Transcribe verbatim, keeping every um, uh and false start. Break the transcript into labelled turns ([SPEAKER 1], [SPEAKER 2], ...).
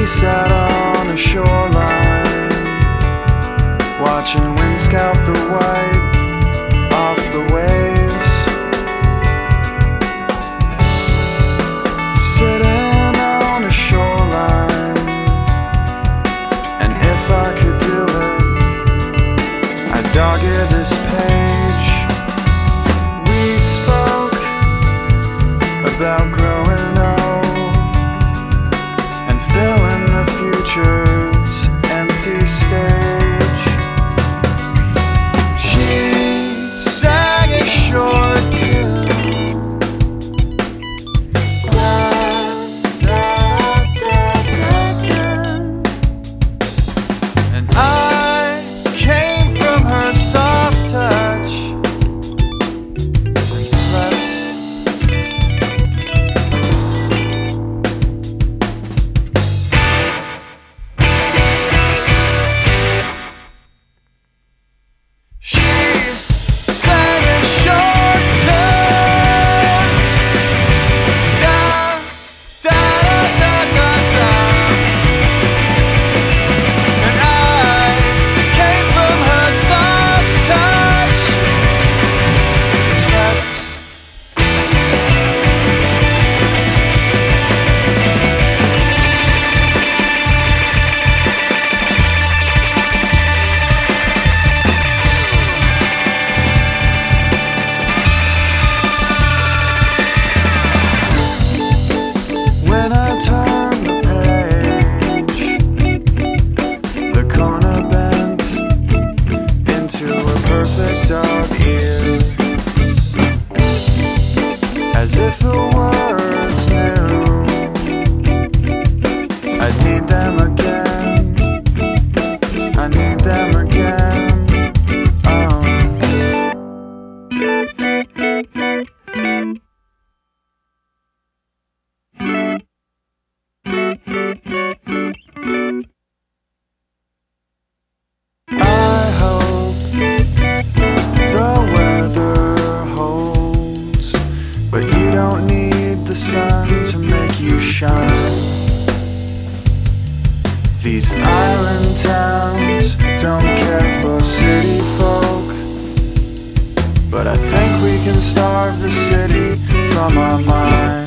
[SPEAKER 1] sat on a shoreline, watching wind scalp the white off the waves, sitting on a shoreline. And if I could do it, I'd dog ear this page. We spoke about growing old and filling the future's empty stage. She sang a short tune. Da, da, da, da, da. And I came from her soft touch and slept. She sang a short tune. Da, da, da, da, da. And I came from her soft touch and slept. When I turned the page, the corner bent into a perfect dog ear, as if the words knew I'd need them again. I need them again. Oh. I hope the weather holds, but you don't need the sun to make you shine. These island towns don't care for city folk, but I think we can starve the city from our minds.